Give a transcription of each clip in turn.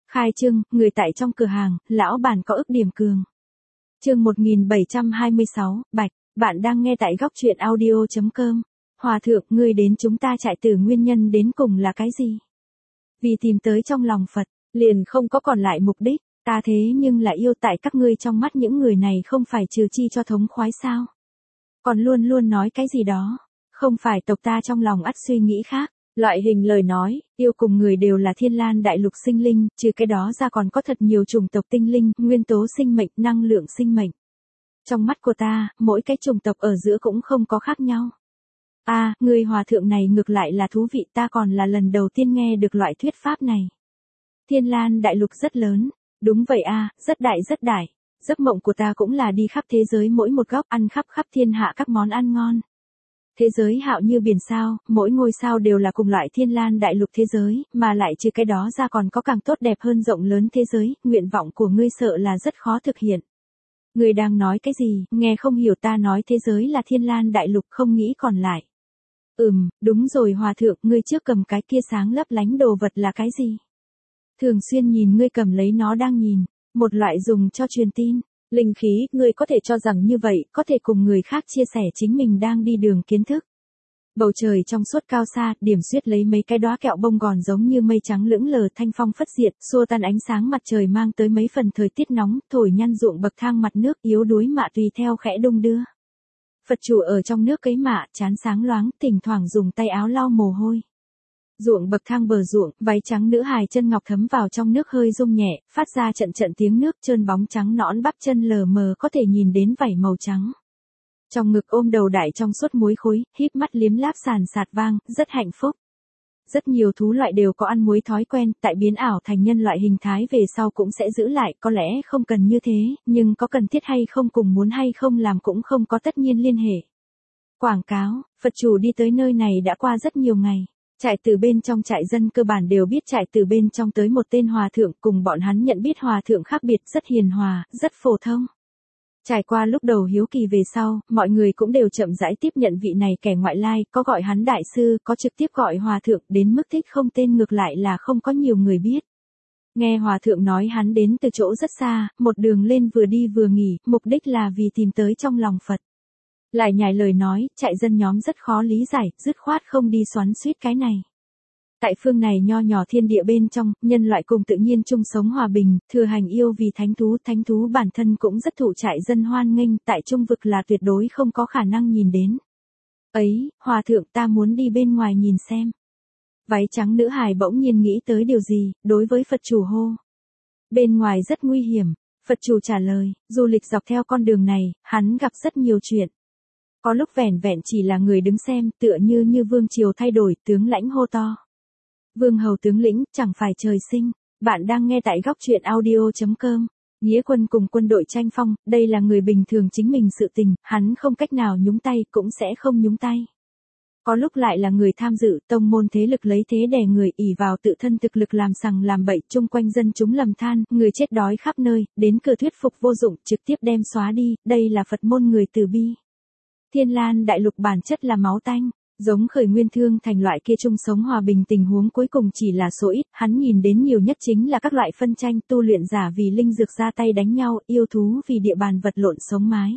Khai trương, người tại trong cửa hàng, lão bản có ức điểm cường. Chương 1726, Bạch, bạn đang nghe tại góc truyện audio.com. Hòa thượng, ngươi đến chúng ta trại tử nguyên nhân đến cùng là cái gì? Vì tìm tới trong lòng Phật, liền không có còn lại mục đích, ta thế nhưng là yêu tại các ngươi trong mắt những người này không phải trừ chi cho thống khoái sao? Còn luôn luôn nói cái gì đó, không phải tộc ta trong lòng ắt suy nghĩ khác. Loại hình lời nói, yêu cùng người đều là thiên lan đại lục sinh linh, trừ cái đó ra còn có thật nhiều chủng tộc tinh linh, nguyên tố sinh mệnh, năng lượng sinh mệnh. Trong mắt của ta, mỗi cái chủng tộc ở giữa cũng không có khác nhau. Người hòa thượng này ngược lại là thú vị, ta còn là lần đầu tiên nghe được loại thuyết pháp này. Thiên lan đại lục rất lớn, đúng vậy rất đại rất đại. Giấc mộng của ta cũng là đi khắp thế giới mỗi một góc, ăn khắp thiên hạ các món ăn ngon. Thế giới hạo như biển sao, mỗi ngôi sao đều là cùng loại thiên lan đại lục thế giới, mà lại trừ cái đó ra còn có càng tốt đẹp hơn rộng lớn thế giới, nguyện vọng của ngươi sợ là rất khó thực hiện. Ngươi đang nói cái gì, nghe không hiểu, ta nói thế giới là thiên lan đại lục, không nghĩ còn lại. Đúng rồi hòa thượng, ngươi trước cầm cái kia sáng lấp lánh đồ vật là cái gì? Thường xuyên nhìn ngươi cầm lấy nó đang nhìn, một loại dùng cho truyền tin. Linh khí, ngươi có thể cho rằng như vậy, có thể cùng người khác chia sẻ chính mình đang đi đường kiến thức. Bầu trời trong suốt cao xa, Điểm Xuyết lấy mấy cái đóa kẹo bông gòn giống như mây trắng lững lờ, thanh phong phất diệt, xua tan ánh sáng mặt trời mang tới mấy phần thời tiết nóng, thổi nhăn ruộng bậc thang mặt nước, yếu đuối mạ tùy theo khẽ đung đưa. Phật chủ ở trong nước cấy mạ, trán sáng loáng, thỉnh thoảng dùng tay áo lau mồ hôi. Ruộng bậc thang bờ ruộng, váy trắng nữ hài chân ngọc thấm vào trong nước hơi rung nhẹ, phát ra trận trận tiếng nước, trơn bóng trắng nõn bắp chân lờ mờ có thể nhìn đến vảy màu trắng. Trong ngực ôm đầu đại trong suốt muối khối, híp mắt liếm láp sàn sạt vang, rất hạnh phúc. Rất nhiều thú loại đều có ăn muối thói quen, tại biến ảo thành nhân loại hình thái về sau cũng sẽ giữ lại, có lẽ không cần như thế, nhưng có cần thiết hay không cùng muốn hay không làm cũng không có tất nhiên liên hệ. Quảng cáo, Phật chủ đi tới nơi này đã qua rất nhiều ngày. Trại tử bên trong trại dân cơ bản đều biết trại tử bên trong tới một tên hòa thượng, cùng bọn hắn nhận biết hòa thượng khác biệt, rất hiền hòa, rất phổ thông. Trải qua lúc đầu hiếu kỳ về sau, mọi người cũng đều chậm rãi tiếp nhận vị này kẻ ngoại lai, có gọi hắn đại sư, có trực tiếp gọi hòa thượng, đến mức thích không tên ngược lại là không có nhiều người biết. Nghe hòa thượng nói hắn đến từ chỗ rất xa, một đường lên vừa đi vừa nghỉ, mục đích là vì tìm tới trong lòng Phật. Lại nhải lời nói, trại dân nhóm rất khó lý giải, dứt khoát không đi xoắn xuýt cái này. Tại phương này nho nhỏ thiên địa bên trong, nhân loại cùng tự nhiên chung sống hòa bình, thừa hành yêu vì thánh thú bản thân cũng rất thụ trại dân hoan nghênh, tại trung vực là tuyệt đối không có khả năng nhìn đến. Ấy, hòa thượng ta muốn đi bên ngoài nhìn xem. Váy trắng nữ hài bỗng nhiên nghĩ tới điều gì, đối với Phật chủ hô. Bên ngoài rất nguy hiểm, Phật chủ trả lời, du lịch dọc theo con đường này, hắn gặp rất nhiều chuyện. Có lúc vẻn vẹn chỉ là người đứng xem, tựa như vương triều thay đổi, tướng lãnh hô to. Vương hầu tướng lĩnh, chẳng phải trời sinh. Bạn đang nghe tại góc truyện audio.com. Nghĩa quân cùng quân đội tranh phong, đây là người bình thường chính mình sự tình, hắn không cách nào nhúng tay, cũng sẽ không nhúng tay. Có lúc lại là người tham dự, tông môn thế lực lấy thế đè người, ỷ vào tự thân thực lực làm sằng làm bậy, chung quanh dân chúng lầm than, người chết đói khắp nơi, đến cửa thuyết phục vô dụng, trực tiếp đem xóa đi, đây là Phật môn người từ bi. Thiên lan đại lục bản chất là máu tanh, giống khởi nguyên thương thành loại kia chung sống hòa bình tình huống cuối cùng chỉ là số ít, hắn nhìn đến nhiều nhất chính là các loại phân tranh, tu luyện giả vì linh dược ra tay đánh nhau, yêu thú vì địa bàn vật lộn sống mái.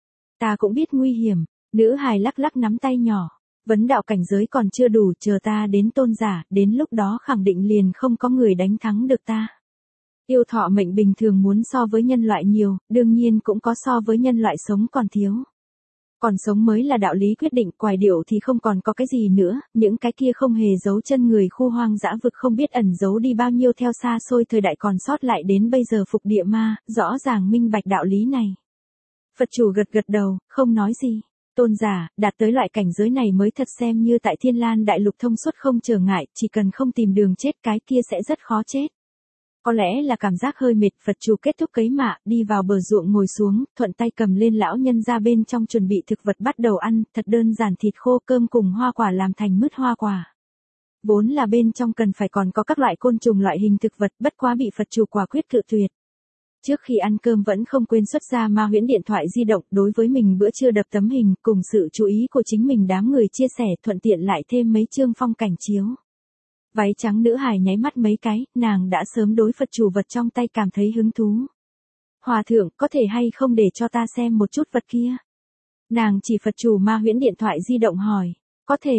Ta cũng biết nguy hiểm, nữ hài lắc lắc nắm tay nhỏ, vấn đạo cảnh giới còn chưa đủ, chờ ta đến tôn giả, đến lúc đó khẳng định liền không có người đánh thắng được ta. Yêu thọ mệnh bình thường muốn so với nhân loại nhiều, đương nhiên cũng có so với nhân loại sống còn thiếu. Còn sống mới là đạo lý quyết định, quài điệu thì không còn có cái gì nữa, những cái kia không hề giấu chân người khu hoang dã vực không biết ẩn giấu đi bao nhiêu theo xa xôi thời đại còn sót lại đến bây giờ phục địa ma, rõ ràng minh bạch đạo lý này. Phật chủ gật đầu, không nói gì. Tôn giả, đạt tới loại cảnh giới này mới thật xem như tại thiên lan đại lục thông suốt không trở ngại, chỉ cần không tìm đường chết cái kia sẽ rất khó chết. Có lẽ là cảm giác hơi mệt, Phật chủ kết thúc cấy mạ, đi vào bờ ruộng ngồi xuống, thuận tay cầm lên lão nhân ra bên trong chuẩn bị thực vật bắt đầu ăn, thật đơn giản thịt khô cơm cùng hoa quả làm thành mứt hoa quả. Vốn là bên trong cần phải còn có các loại côn trùng loại hình thực vật, bất quá bị Phật chủ quả quyết cự tuyệt. Trước khi ăn cơm vẫn không quên xuất ra ma huyễn điện thoại di động, đối với mình bữa trưa đập tấm hình, cùng sự chú ý của chính mình đám người chia sẻ, thuận tiện lại thêm mấy chương phong cảnh chiếu. Váy trắng nữ hài nháy mắt mấy cái, nàng đã sớm đối Phật chủ vật trong tay cảm thấy hứng thú. Hòa thượng, có thể hay không để cho ta xem một chút vật kia? Nàng chỉ Phật chủ Ma Huyễn điện thoại di động hỏi. Có thể,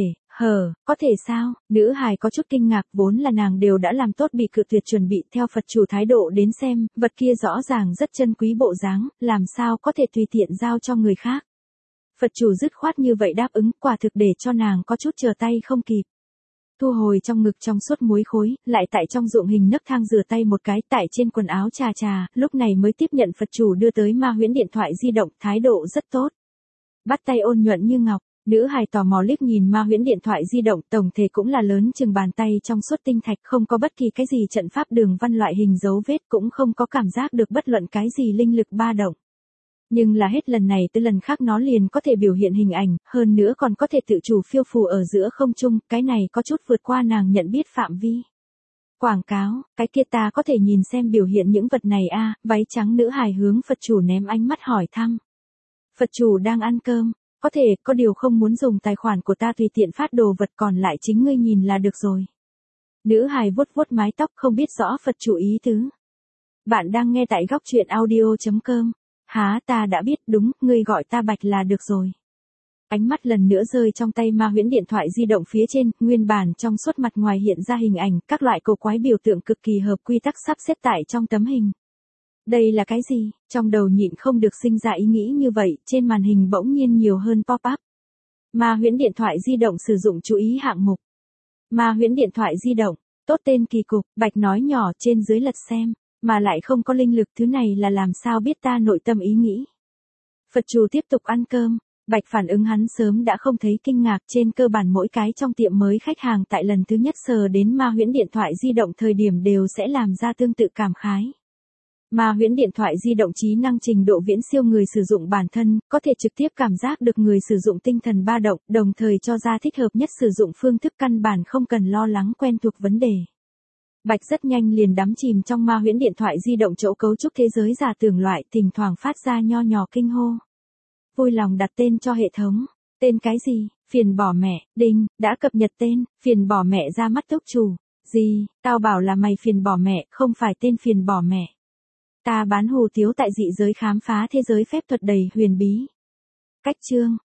có thể sao? Nữ hài có chút kinh ngạc, vốn là nàng đều đã làm tốt bị cự tuyệt chuẩn bị theo Phật chủ thái độ đến xem, vật kia rõ ràng rất chân quý bộ dáng, làm sao có thể tùy tiện giao cho người khác. Phật chủ dứt khoát như vậy đáp ứng, quả thực để cho nàng có chút chờ tay không kịp. Thu hồi trong ngực trong suốt muối khối, lại tại trong ruộng hình nấc thang rửa tay một cái, tại trên quần áo trà, lúc này mới tiếp nhận Phật chủ đưa tới Ma Huyễn điện thoại di động, thái độ rất tốt. Bắt tay ôn nhuận như ngọc, nữ hài tò mò liếc nhìn Ma Huyễn điện thoại di động, tổng thể cũng là lớn chừng bàn tay trong suốt tinh thạch, không có bất kỳ cái gì trận pháp đường văn loại hình dấu vết, cũng không có cảm giác được bất luận cái gì linh lực ba động. Nhưng là hết lần này tới lần khác nó liền có thể biểu hiện hình ảnh, hơn nữa còn có thể tự chủ phiêu phù ở giữa không trung, cái này có chút vượt qua nàng nhận biết phạm vi. Quảng cáo, cái kia ta có thể nhìn xem biểu hiện những vật này a? Váy trắng nữ hài hướng Phật chủ ném ánh mắt hỏi thăm. Phật chủ đang ăn cơm, có thể, có điều không muốn dùng tài khoản của ta tùy tiện phát đồ vật, còn lại chính ngươi nhìn là được rồi. Nữ hài vuốt vuốt mái tóc, không biết rõ Phật chủ ý tứ. Bạn đang nghe tại góc truyện audio.com. Há, ta đã biết, đúng, ngươi gọi ta Bạch là được rồi. Ánh mắt lần nữa rơi trong tay Ma Huyễn điện thoại di động phía trên, nguyên bản trong suốt mặt ngoài hiện ra hình ảnh, các loại cổ quái biểu tượng cực kỳ hợp quy tắc sắp xếp tại trong tấm hình. Đây là cái gì? Trong đầu nhịn không được sinh ra ý nghĩ như vậy, trên màn hình bỗng nhiên nhiều hơn pop-up. Ma Huyễn điện thoại di động sử dụng chú ý hạng mục. Ma Huyễn điện thoại di động, tốt tên kỳ cục, Bạch nói nhỏ trên dưới lật xem. Mà lại không có linh lực, thứ này là làm sao biết ta nội tâm ý nghĩ. Phật chủ tiếp tục ăn cơm, Bạch phản ứng hắn sớm đã không thấy kinh ngạc, trên cơ bản mỗi cái trong tiệm mới khách hàng tại lần thứ nhất sờ đến Ma Huyễn điện thoại di động thời điểm đều sẽ làm ra tương tự cảm khái. Ma Huyễn điện thoại di động trí năng trình độ viễn siêu người sử dụng bản thân, có thể trực tiếp cảm giác được người sử dụng tinh thần ba động, đồng thời cho ra thích hợp nhất sử dụng phương thức, căn bản không cần lo lắng quen thuộc vấn đề. Bạch rất nhanh liền đắm chìm trong Ma Huyễn điện thoại di động chỗ cấu trúc thế giới giả tưởng loại, thỉnh thoảng phát ra nho nhỏ kinh hô. Vui lòng đặt tên cho hệ thống. Tên cái gì? Phiền bỏ mẹ. Đinh, đã cập nhật tên. Phiền bỏ mẹ ra mắt túc chủ. Gì? Tao bảo là mày phiền bỏ mẹ, không phải tên phiền bỏ mẹ. Ta bán hủ tiếu tại dị giới khám phá thế giới phép thuật đầy huyền bí. Cách chương.